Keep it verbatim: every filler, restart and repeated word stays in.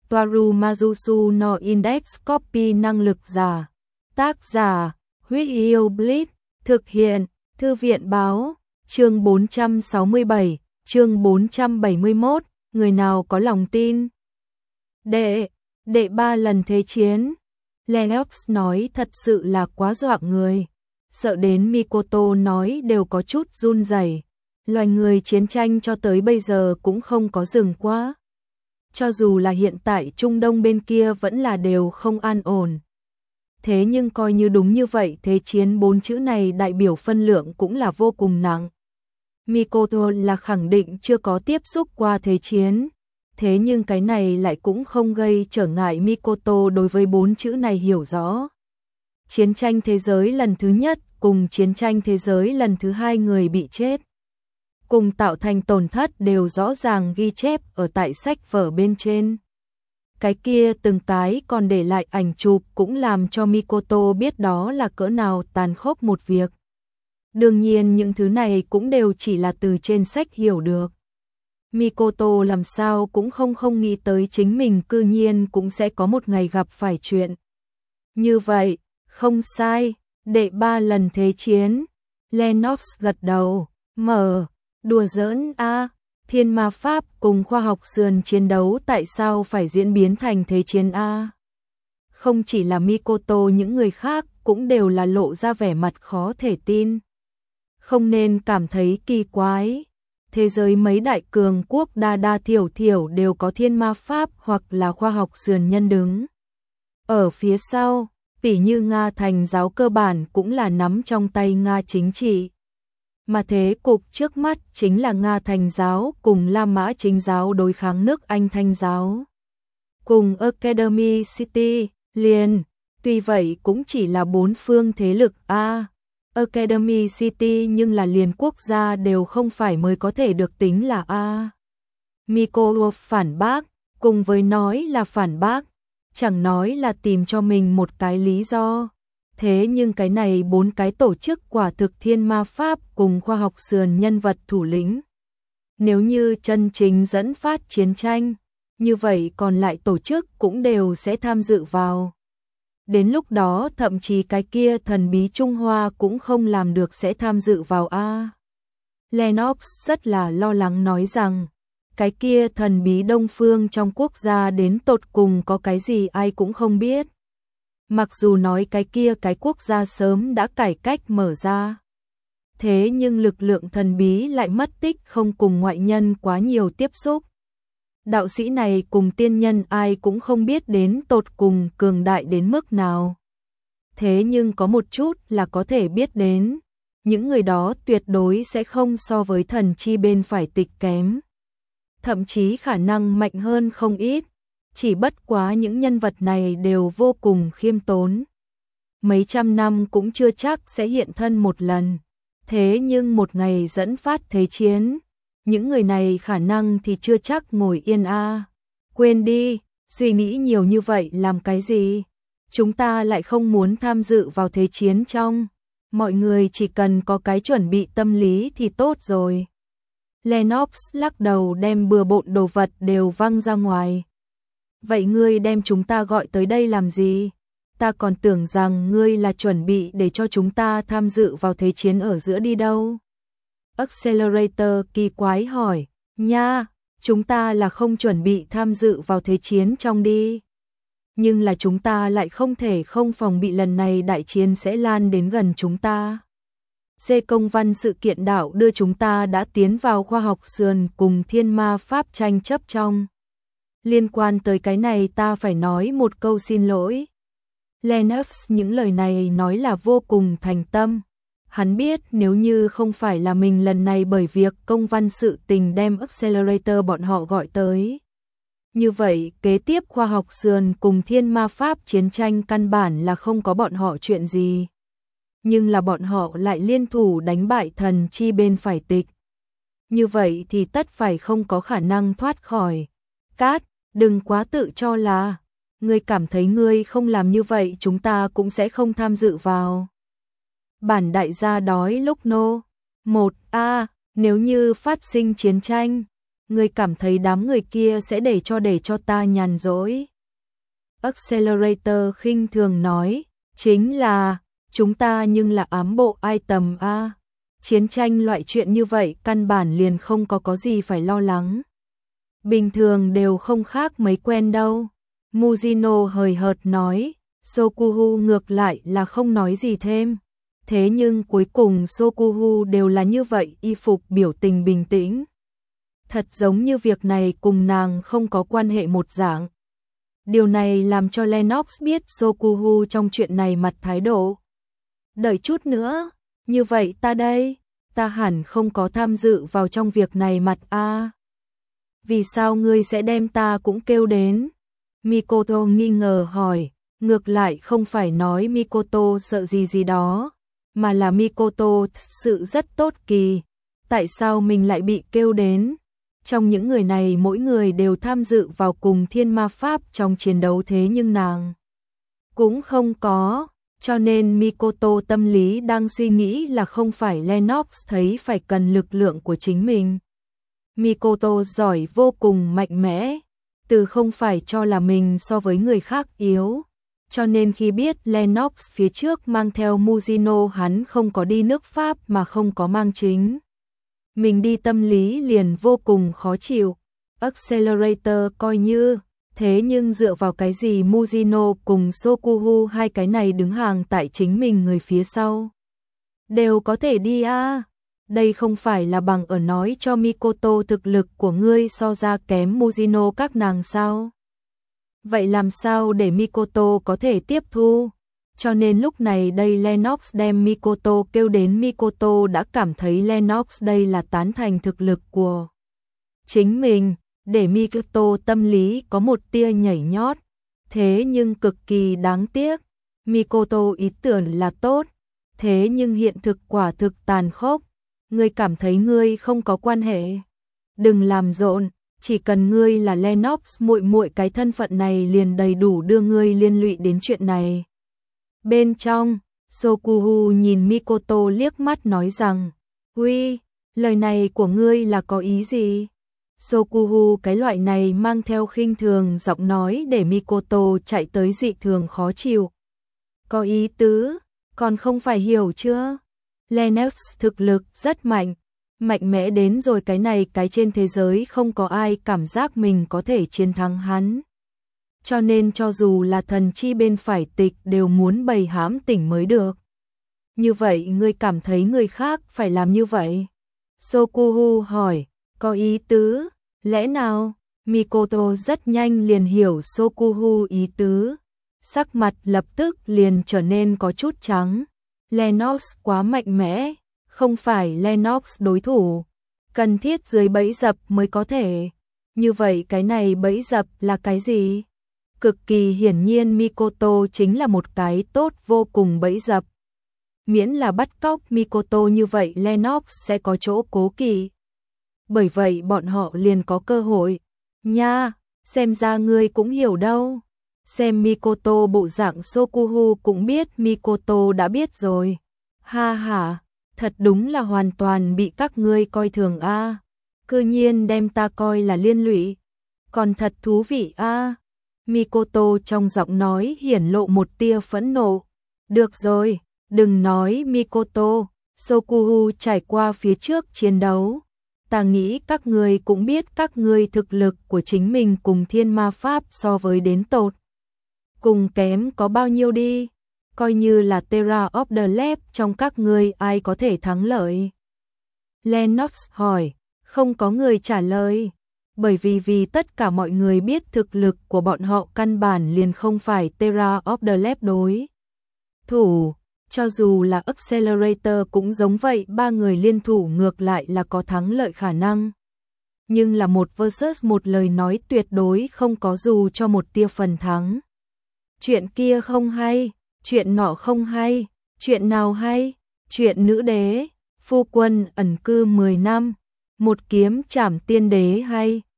Toaru Majusu no Index Copy năng lực giả. Tác giả, Huyết Yêu Blitz, thực hiện, Thư viện báo, chương bốn trăm sáu mươi bảy, chương bốn trăm bảy mươi mốt, người nào có lòng tin. Đệ, đệ ba lần thế chiến. Lennox nói thật sự là quá dọa người. Sợ đến Mikoto nói đều có chút run rẩy. Loài người chiến tranh cho tới bây giờ cũng không có dừng quá. Cho dù là hiện tại Trung Đông bên kia vẫn là đều không an ổn. Thế nhưng coi như đúng như vậy, thế chiến bốn chữ này đại biểu phân lượng cũng là vô cùng nặng. Mikoto là khẳng định chưa có tiếp xúc qua thế chiến. Thế nhưng cái này lại cũng không gây trở ngại Mikoto đối với bốn chữ này hiểu rõ. Chiến tranh thế giới lần thứ nhất cùng chiến tranh thế giới lần thứ hai người bị chết, cùng tạo thành tổn thất đều rõ ràng ghi chép ở tại sách vở bên trên. Cái kia từng cái còn để lại ảnh chụp cũng làm cho Mikoto biết đó là cỡ nào tàn khốc một việc. Đương nhiên những thứ này cũng đều chỉ là từ trên sách hiểu được. Mikoto làm sao cũng không không nghĩ tới chính mình cư nhiên cũng sẽ có một ngày gặp phải chuyện như vậy. Không sai, đệ ba lần thế chiến. Lennox gật đầu, mở, đùa giỡn a, thiên ma pháp cùng khoa học sườn chiến đấu tại sao phải diễn biến thành thế chiến a? Không chỉ là Mikoto, những người khác cũng đều là lộ ra vẻ mặt khó thể tin. Không nên cảm thấy kỳ quái. Thế giới mấy đại cường quốc đa đa thiểu thiểu đều có thiên ma pháp hoặc là khoa học sườn nhân đứng ở phía sau. Tỉ như Nga Thành giáo cơ bản cũng là nắm trong tay Nga chính trị. Mà thế cục trước mắt chính là Nga Thành giáo cùng La Mã chính giáo đối kháng nước Anh Thanh giáo. Cùng Academy City, liền, tuy vậy cũng chỉ là bốn phương thế lực A. Academy City nhưng là liền quốc gia đều không phải mới có thể được tính là A. Mikoto phản bác, cùng với nói là phản bác. Chẳng nói là tìm cho mình một cái lý do. Thế nhưng cái này bốn cái tổ chức quả thực thiên ma pháp cùng khoa học sườn nhân vật thủ lĩnh. Nếu như chân chính dẫn phát chiến tranh, như vậy còn lại tổ chức cũng đều sẽ tham dự vào. Đến lúc đó thậm chí cái kia thần bí Trung Hoa cũng không làm được sẽ tham dự vào a. Lennox rất là lo lắng nói rằng, cái kia thần bí Đông Phương trong quốc gia đến tột cùng có cái gì ai cũng không biết. Mặc dù nói cái kia cái quốc gia sớm đã cải cách mở ra. Thế nhưng lực lượng thần bí lại mất tích, không cùng ngoại nhân quá nhiều tiếp xúc. Đạo sĩ này cùng tiên nhân ai cũng không biết đến tột cùng cường đại đến mức nào. Thế nhưng có một chút là có thể biết đến. Những người đó tuyệt đối sẽ không so với thần chi bên phải tịch kém. Thậm chí khả năng mạnh hơn không ít, chỉ bất quá những nhân vật này đều vô cùng khiêm tốn. Mấy trăm năm cũng chưa chắc sẽ hiện thân một lần, thế nhưng một ngày dẫn phát thế chiến, những người này khả năng thì chưa chắc ngồi yên a. Quên đi, suy nghĩ nhiều như vậy làm cái gì? Chúng ta lại không muốn tham dự vào thế chiến trong, mọi người chỉ cần có cái chuẩn bị tâm lý thì tốt rồi. Lennox lắc đầu đem bừa bộn đồ vật đều văng ra ngoài. Vậy ngươi đem chúng ta gọi tới đây làm gì? Ta còn tưởng rằng ngươi là chuẩn bị để cho chúng ta tham dự vào thế chiến ở giữa đi đâu. Accelerator kỳ quái hỏi, nha, chúng ta là không chuẩn bị tham dự vào thế chiến trong đi. Nhưng là chúng ta lại không thể không phòng bị lần này đại chiến sẽ lan đến gần chúng ta. C công văn sự kiện đạo đưa chúng ta đã tiến vào khoa học sườn cùng thiên ma pháp tranh chấp trong. Liên quan tới cái này ta phải nói một câu xin lỗi. Lennox những lời này nói là vô cùng thành tâm. Hắn biết nếu như không phải là mình lần này bởi việc công văn sự tình đem Accelerator bọn họ gọi tới. Như vậy kế tiếp khoa học sườn cùng thiên ma pháp chiến tranh căn bản là không có bọn họ chuyện gì. Nhưng là bọn họ lại liên thủ đánh bại thần chi bên phải tịch. Như vậy thì tất phải không có khả năng thoát khỏi. Cát, đừng quá tự cho là, ngươi cảm thấy ngươi không làm như vậy chúng ta cũng sẽ không tham dự vào. Bản đại gia đói lúc nô. Một a. Nếu như phát sinh chiến tranh, Ngươi cảm thấy đám người kia sẽ để cho để cho ta nhàn rỗi. Accelerator khinh thường nói, chính là, chúng ta nhưng là ám bộ item A. Chiến tranh loại chuyện như vậy căn bản liền không có có gì phải lo lắng. Bình thường đều không khác mấy quen đâu. Mujino hời hợt nói, Sokuhu ngược lại là không nói gì thêm. Thế nhưng cuối cùng Sokuhu đều là như vậy, y phục biểu tình bình tĩnh. Thật giống như việc này cùng nàng không có quan hệ một dạng. Điều này làm cho Lennox biết Sokuhu trong chuyện này mặt thái độ. Đợi chút nữa, như vậy ta đây, ta hẳn không có tham dự vào trong việc này mặt a. Vì sao ngươi sẽ đem ta cũng kêu đến? Mikoto nghi ngờ hỏi, ngược lại không phải nói Mikoto sợ gì gì đó, mà là Mikoto sự rất tốt kỳ. Tại sao mình lại bị kêu đến? Trong những người này mỗi người đều tham dự vào cùng thiên ma pháp trong chiến đấu, thế nhưng nàng cũng không có, cho nên Mikoto tâm lý đang suy nghĩ là không phải Lennox thấy phải cần lực lượng của chính mình. Mikoto giỏi vô cùng mạnh mẽ, từ không phải cho là mình so với người khác yếu, cho nên khi biết Lennox phía trước mang theo Mujino hắn không có đi nước Pháp mà không có mang chính mình đi, tâm lý liền vô cùng khó chịu. Accelerator coi như, thế nhưng dựa vào cái gì Mujino cùng Sokuhu hai cái này đứng hàng tại chính mình người phía sau đều có thể đi a? À? Đây không phải là bằng ở nói cho Mikoto thực lực của ngươi so ra kém Mujino các nàng sao? Vậy làm sao để Mikoto có thể tiếp thu? Cho nên lúc này đây Lennox đem Mikoto kêu đến, Mikoto đã cảm thấy Lennox đây là tán thành thực lực của chính mình, để Mikoto tâm lý có một tia nhảy nhót. Thế nhưng cực kỳ đáng tiếc, Mikoto ý tưởng là tốt, thế nhưng hiện thực quả thực tàn khốc. Ngươi cảm thấy ngươi không có quan hệ? Đừng làm rộn, chỉ cần ngươi là Lennox muội muội, cái thân phận này liền đầy đủ đưa ngươi liên lụy đến chuyện này. Bên trong, Sokuhu nhìn Mikoto liếc mắt nói rằng, "Uy, lời này của ngươi là có ý gì?" Sokuhu cái loại này mang theo khinh thường giọng nói để Mikoto chạy tới dị thường khó chịu. "Có ý tứ, còn không phải hiểu chưa? Lennox thực lực rất mạnh, mạnh mẽ đến rồi cái này cái trên thế giới không có ai cảm giác mình có thể chiến thắng hắn. Cho nên cho dù là thần chi bên phải tịch đều muốn bày hãm tỉnh mới được. Như vậy ngươi cảm thấy người khác phải làm như vậy?" Sokuhu hỏi, "Có ý tứ, lẽ nào?" Mikoto rất nhanh liền hiểu Sokuhu ý tứ, sắc mặt lập tức liền trở nên có chút trắng. Lennox quá mạnh mẽ, không phải Lennox đối thủ, cần thiết dưới bẫy dập mới có thể. Như vậy cái này bẫy dập là cái gì? Cực kỳ hiển nhiên Mikoto chính là một cái tốt vô cùng bẫy dập. Miễn là bắt cóc Mikoto như vậy Lennox sẽ có chỗ cố kỵ. Bởi vậy bọn họ liền có cơ hội. Nha, xem ra ngươi cũng hiểu đâu. Xem Mikoto bộ dạng Sokuhu cũng biết Mikoto đã biết rồi. Ha ha, thật đúng là hoàn toàn bị các ngươi coi thường a. À. Cư nhiên đem ta coi là liên lụy. Còn thật thú vị a. À. Mikoto trong giọng nói hiển lộ một tia phẫn nộ. Được rồi, đừng nói Mikoto, Sokuhu trải qua phía trước chiến đấu. Ta nghĩ các ngươi cũng biết các ngươi thực lực của chính mình cùng thiên ma pháp so với đến tột cùng kém có bao nhiêu đi. Coi như là Terra of the Lab trong các ngươi ai có thể thắng lợi? Lennox hỏi, không có người trả lời. Bởi vì vì tất cả mọi người biết thực lực của bọn họ căn bản liền không phải Terra of the Lab đối thủ. Cho dù là Accelerator cũng giống vậy, ba người liên thủ ngược lại là có thắng lợi khả năng. Nhưng là một versus một, lời nói tuyệt đối không có dù cho một tia phần thắng. Chuyện kia không hay, chuyện nọ không hay, chuyện nào hay? Chuyện nữ đế, phu quân ẩn cư mười năm, một kiếm trảm tiên đế hay?